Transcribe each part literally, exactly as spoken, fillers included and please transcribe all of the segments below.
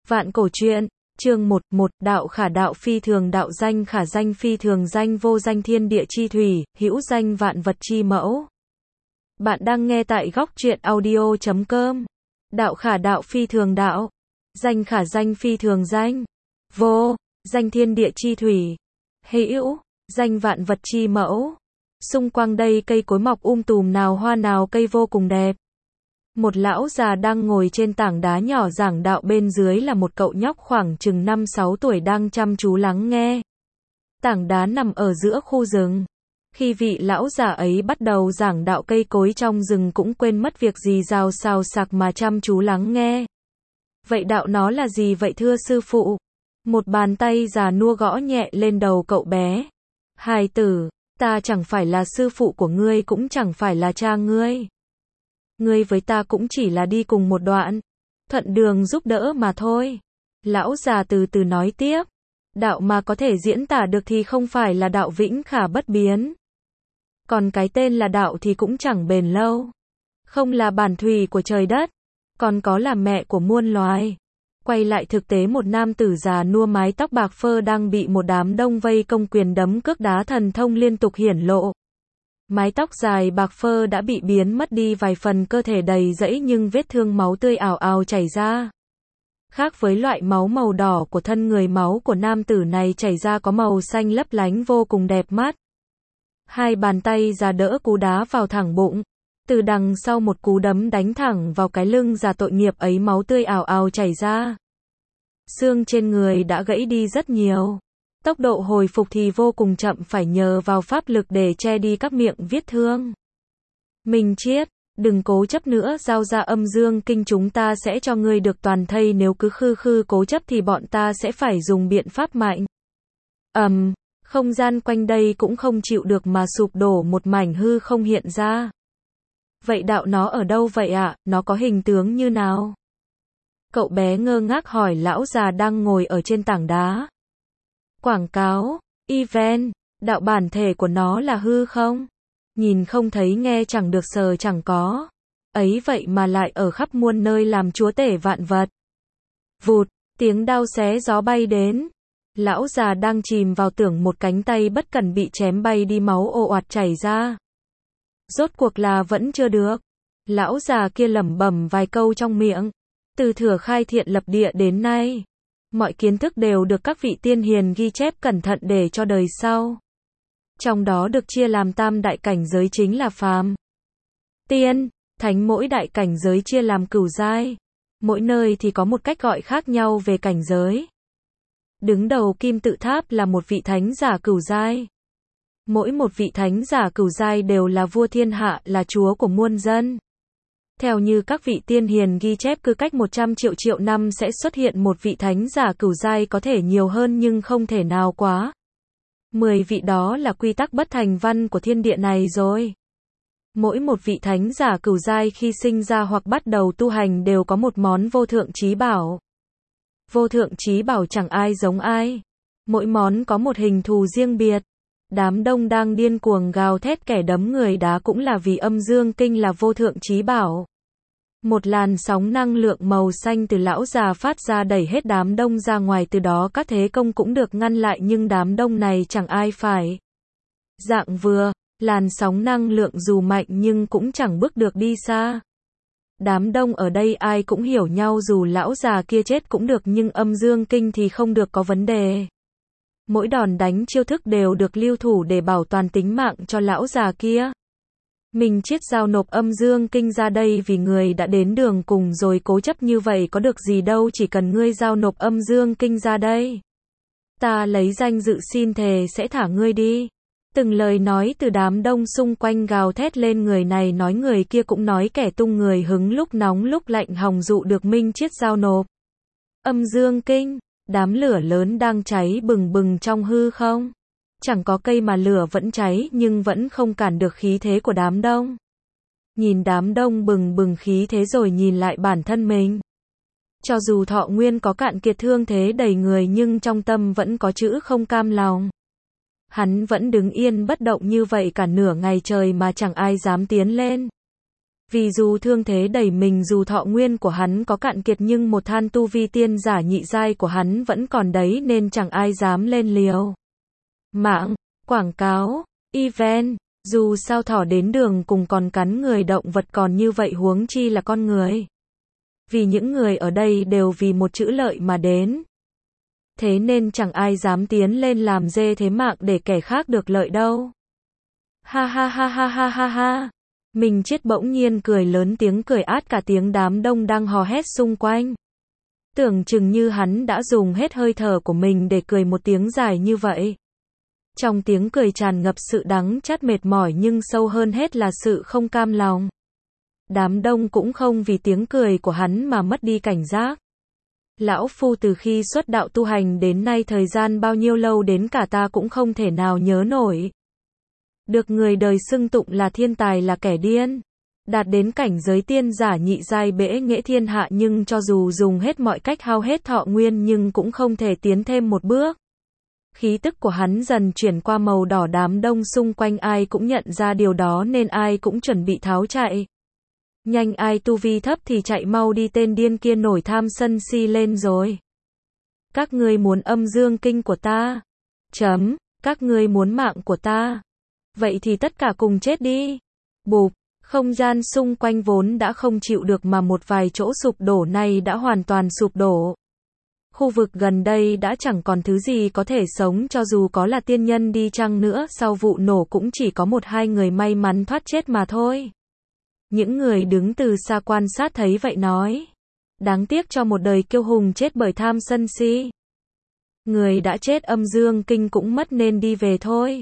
Vạn cổ truyện, chương một, một, đạo khả đạo phi thường đạo danh khả danh phi thường danh vô danh thiên địa chi thủy, hữu danh vạn vật chi mẫu. Bạn đang nghe tại góc truyện audio chấm com. Đạo khả đạo phi thường đạo. Danh khả danh phi thường danh. Vô, danh thiên địa chi thủy. Hữu, danh vạn vật chi mẫu. Xung quanh đây cây cối mọc um tùm nào hoa nào cây vô cùng đẹp. Một lão già đang ngồi trên tảng đá nhỏ giảng đạo, bên dưới là một cậu nhóc khoảng chừng năm sáu tuổi đang chăm chú lắng nghe. Tảng đá nằm ở giữa khu rừng. Khi vị lão già ấy bắt đầu giảng đạo, cây cối trong rừng cũng quên mất việc gì rào xào xạc mà chăm chú lắng nghe. Vậy đạo nó là gì vậy thưa sư phụ? Một bàn tay già nua gõ nhẹ lên đầu cậu bé. Hài tử, ta chẳng phải là sư phụ của ngươi, cũng chẳng phải là cha ngươi. Ngươi với ta cũng chỉ là đi cùng một đoạn, thuận đường giúp đỡ mà thôi. Lão già từ từ nói tiếp. Đạo mà có thể diễn tả được thì không phải là đạo vĩnh khả bất biến. Còn cái tên là đạo thì cũng chẳng bền lâu. Không là bản thủy của trời đất, còn có là mẹ của muôn loài. Quay lại thực tế, một nam tử già nua mái tóc bạc phơ đang bị một đám đông vây công, quyền đấm cước đá thần thông liên tục hiển lộ. Mái tóc dài bạc phơ đã bị biến mất đi vài phần, cơ thể đầy rẫy nhưng vết thương máu tươi ào ào chảy ra. Khác với loại máu màu đỏ của thân người, máu của nam tử này chảy ra có màu xanh lấp lánh vô cùng đẹp mắt. Hai bàn tay già đỡ cú đá vào thẳng bụng. Từ đằng sau một cú đấm đánh thẳng vào cái lưng già tội nghiệp ấy, máu tươi ào ào chảy ra. Xương trên người đã gãy đi rất nhiều. Tốc độ hồi phục thì vô cùng chậm, phải nhờ vào pháp lực để che đi các miệng vết thương. Minh Chiết, đừng cố chấp nữa, giao ra âm dương kinh chúng ta sẽ cho ngươi được toàn thây, nếu cứ khư khư cố chấp thì bọn ta sẽ phải dùng biện pháp mạnh. Ầm, um, không gian quanh đây cũng không chịu được mà sụp đổ, một mảnh hư không hiện ra. Vậy đạo nó ở đâu vậy ạ? À? Nó có hình tướng như nào? Cậu bé ngơ ngác hỏi lão già đang ngồi ở trên tảng đá. Quảng cáo, event, đạo bản thể của nó là hư không? Nhìn không thấy, nghe chẳng được, sờ chẳng có. Ấy vậy mà lại ở khắp muôn nơi làm chúa tể vạn vật. Vụt, tiếng đao xé gió bay đến. Lão già đang chìm vào tưởng một cánh tay bất cẩn bị chém bay đi, máu ồ ạt chảy ra. Rốt cuộc là vẫn chưa được. Lão già kia lẩm bẩm vài câu trong miệng. Từ thuở khai thiện lập địa đến nay, mọi kiến thức đều được các vị tiên hiền ghi chép cẩn thận để cho đời sau. Trong đó được chia làm tam đại cảnh giới, chính là phàm, tiên, thánh. Mỗi đại cảnh giới chia làm cửu giai. Mỗi nơi thì có một cách gọi khác nhau về cảnh giới. Đứng đầu kim tự tháp là một vị thánh giả cửu giai. Mỗi một vị thánh giả cửu giai đều là vua thiên hạ, là chúa của muôn dân. Theo như các vị tiên hiền ghi chép, cứ cách một trăm triệu triệu năm sẽ xuất hiện một vị thánh giả cửu giai, có thể nhiều hơn nhưng không thể nào quá mười vị, đó là quy tắc bất thành văn của thiên địa này rồi. Mỗi một vị thánh giả cửu giai khi sinh ra hoặc bắt đầu tu hành đều có một món vô thượng chí bảo. Vô thượng chí bảo chẳng ai giống ai. Mỗi món có một hình thù riêng biệt. Đám đông đang điên cuồng gào thét, kẻ đấm người đá cũng là vì âm dương kinh là vô thượng chí bảo. Một làn sóng năng lượng màu xanh từ lão già phát ra đẩy hết đám đông ra ngoài, từ đó các thế công cũng được ngăn lại, nhưng đám đông này chẳng ai phải dạng vừa. Làn sóng năng lượng dù mạnh nhưng cũng chẳng bước được đi xa. Đám đông ở đây ai cũng hiểu nhau, dù lão già kia chết cũng được, nhưng âm dương kinh thì không được có vấn đề. Mỗi đòn đánh chiêu thức đều được lưu thủ để bảo toàn tính mạng cho lão già kia. Mình Chiết giao nộp âm dương kinh ra đây vì người đã đến đường cùng rồi, cố chấp như vậy có được gì đâu, chỉ cần ngươi giao nộp âm dương kinh ra đây, ta lấy danh dự xin thề sẽ thả ngươi đi. Từng lời nói từ đám đông xung quanh gào thét lên, người này nói người kia cũng nói, kẻ tung người hứng, lúc nóng lúc lạnh hòng dụ được Minh Chiết giao nộp âm dương kinh. Đám lửa lớn đang cháy bừng bừng trong hư không. Chẳng có cây mà lửa vẫn cháy, nhưng vẫn không cản được khí thế của đám đông. Nhìn đám đông bừng bừng khí thế rồi nhìn lại bản thân mình. Cho dù thọ nguyên có cạn kiệt, thương thế đầy người, nhưng trong tâm vẫn có chữ không cam lòng. Hắn vẫn đứng yên bất động như vậy cả nửa ngày trời mà chẳng ai dám tiến lên. Vì dù thương thế đẩy mình, dù thọ nguyên của hắn có cạn kiệt nhưng một than tu vi tiên giả nhị giai của hắn vẫn còn đấy nên chẳng ai dám lên liều. Mạng, quảng cáo, event, dù sao thỏ đến đường cùng còn cắn người, động vật còn như vậy huống chi là con người. Vì những người ở đây đều vì một chữ lợi mà đến. Thế nên chẳng ai dám tiến lên làm dê thế mạng để kẻ khác được lợi đâu. Ha ha ha ha ha ha ha. Mình chết bỗng nhiên cười lớn, tiếng cười át cả tiếng đám đông đang hò hét xung quanh. Tưởng chừng như hắn đã dùng hết hơi thở của mình để cười một tiếng dài như vậy. Trong tiếng cười tràn ngập sự đắng chát mệt mỏi nhưng sâu hơn hết là sự không cam lòng. Đám đông cũng không vì tiếng cười của hắn mà mất đi cảnh giác. Lão Phu từ khi xuất đạo tu hành đến nay thời gian bao nhiêu lâu đến cả ta cũng không thể nào nhớ nổi. Được người đời xưng tụng là thiên tài, là kẻ điên. Đạt đến cảnh giới tiên giả nhị giai bẽ nghệ thiên hạ nhưng cho dù dùng hết mọi cách hao hết thọ nguyên nhưng cũng không thể tiến thêm một bước. Khí tức của hắn dần chuyển qua màu đỏ, đám đông xung quanh ai cũng nhận ra điều đó nên ai cũng chuẩn bị tháo chạy. Nhanh, ai tu vi thấp thì chạy mau đi, tên điên kia nổi tham sân si lên rồi. Các ngươi muốn âm dương kinh của ta? Chấm, các ngươi muốn mạng của ta? Vậy thì tất cả cùng chết đi. Bụp, không gian xung quanh vốn đã không chịu được mà một vài chỗ sụp đổ này đã hoàn toàn sụp đổ. Khu vực gần đây đã chẳng còn thứ gì có thể sống, cho dù có là tiên nhân đi chăng nữa, sau vụ nổ cũng chỉ có một hai người may mắn thoát chết mà thôi. Những người đứng từ xa quan sát thấy vậy nói. Đáng tiếc cho một đời kiêu hùng chết bởi tham sân si. Người đã chết âm dương kinh cũng mất nên đi về thôi.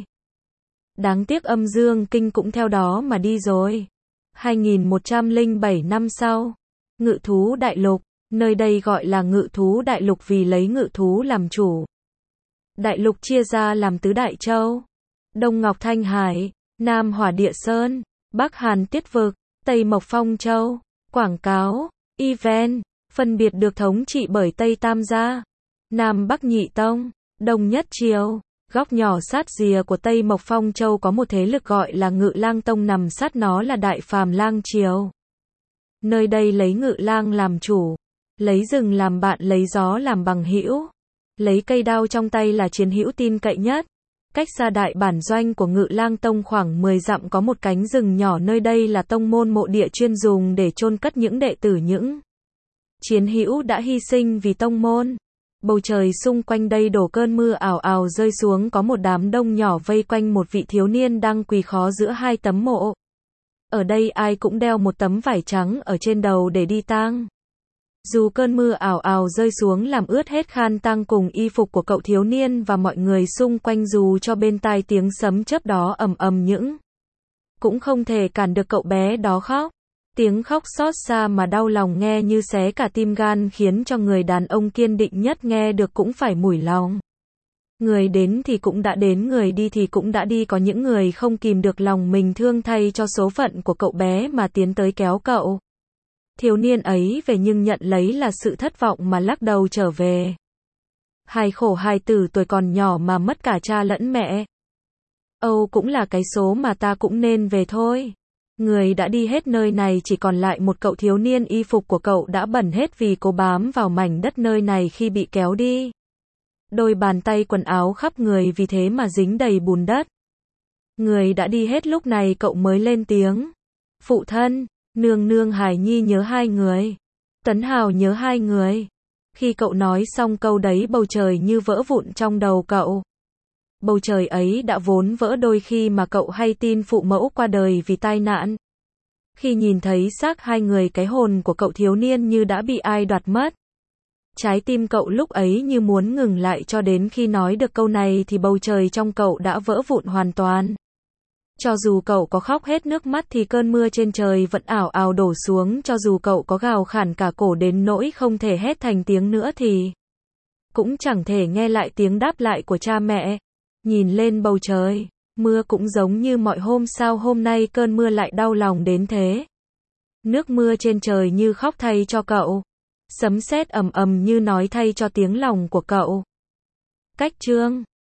Đáng tiếc âm dương kinh cũng theo đó mà đi rồi. hai nghìn một trăm lẻ bảy năm sau, Ngự thú đại lục, nơi đây gọi là Ngự thú đại lục vì lấy ngự thú làm chủ. Đại lục chia ra làm tứ đại châu: Đông Ngọc Thanh Hải, Nam Hỏa Địa Sơn, Bắc Hàn Tiết Vực, Tây Mộc Phong Châu. Quảng cáo, event, phân biệt được thống trị bởi Tây Tam Gia, Nam Bắc Nhị Tông, Đông Nhất Triều. Góc nhỏ sát rìa của Tây Mộc Phong Châu có một thế lực gọi là Ngự Lang Tông, nằm sát nó là Đại Phàm Lang Triều. Nơi đây lấy Ngự Lang làm chủ, lấy rừng làm bạn, lấy gió làm bằng hữu, lấy cây đao trong tay là chiến hữu tin cậy nhất. Cách xa đại bản doanh của Ngự Lang Tông khoảng mười dặm có một cánh rừng nhỏ, nơi đây là tông môn mộ địa chuyên dùng để chôn cất những đệ tử, những chiến hữu đã hy sinh vì tông môn. Bầu trời xung quanh đây đổ cơn mưa ảo ảo rơi xuống, có một đám đông nhỏ vây quanh một vị thiếu niên đang quỳ khó giữa hai tấm mộ. Ở đây ai cũng đeo một tấm vải trắng ở trên đầu để đi tang. Dù cơn mưa ảo ảo rơi xuống làm ướt hết khăn tang cùng y phục của cậu thiếu niên và mọi người xung quanh, dù cho bên tai tiếng sấm chớp đó ầm ầm những cũng không thể cản được cậu bé đó khóc. Tiếng khóc xót xa mà đau lòng nghe như xé cả tim gan, khiến cho người đàn ông kiên định nhất nghe được cũng phải mủi lòng. Người đến thì cũng đã đến, người đi thì cũng đã đi, có những người không kìm được lòng mình thương thay cho số phận của cậu bé mà tiến tới kéo cậu thiếu niên ấy về, nhưng nhận lấy là sự thất vọng mà lắc đầu trở về. Hài khổ hài tử tuổi còn nhỏ mà mất cả cha lẫn mẹ. Âu cũng là cái số mà ta cũng nên về thôi. Người đã đi hết nơi này, chỉ còn lại một cậu thiếu niên, y phục của cậu đã bẩn hết vì cố bám vào mảnh đất nơi này khi bị kéo đi. Đôi bàn tay quần áo khắp người vì thế mà dính đầy bùn đất. Người đã đi hết, lúc này cậu mới lên tiếng. Phụ thân, nương nương, Hải Nhi nhớ hai người. Tấn Hào nhớ hai người. Khi cậu nói xong câu đấy, bầu trời như vỡ vụn trong đầu cậu. Bầu trời ấy đã vốn vỡ đôi khi mà cậu hay tin phụ mẫu qua đời vì tai nạn. Khi nhìn thấy xác hai người, cái hồn của cậu thiếu niên như đã bị ai đoạt mất. Trái tim cậu lúc ấy như muốn ngừng lại, cho đến khi nói được câu này thì bầu trời trong cậu đã vỡ vụn hoàn toàn. Cho dù cậu có khóc hết nước mắt thì cơn mưa trên trời vẫn ảo ảo đổ xuống, cho dù cậu có gào khản cả cổ đến nỗi không thể hét thành tiếng nữa thì cũng chẳng thể nghe lại tiếng đáp lại của cha mẹ. Nhìn lên bầu trời, mưa cũng giống như mọi hôm, sao hôm nay cơn mưa lại đau lòng đến thế. Nước mưa trên trời như khóc thay cho cậu. Sấm sét ầm ầm như nói thay cho tiếng lòng của cậu. Cách chương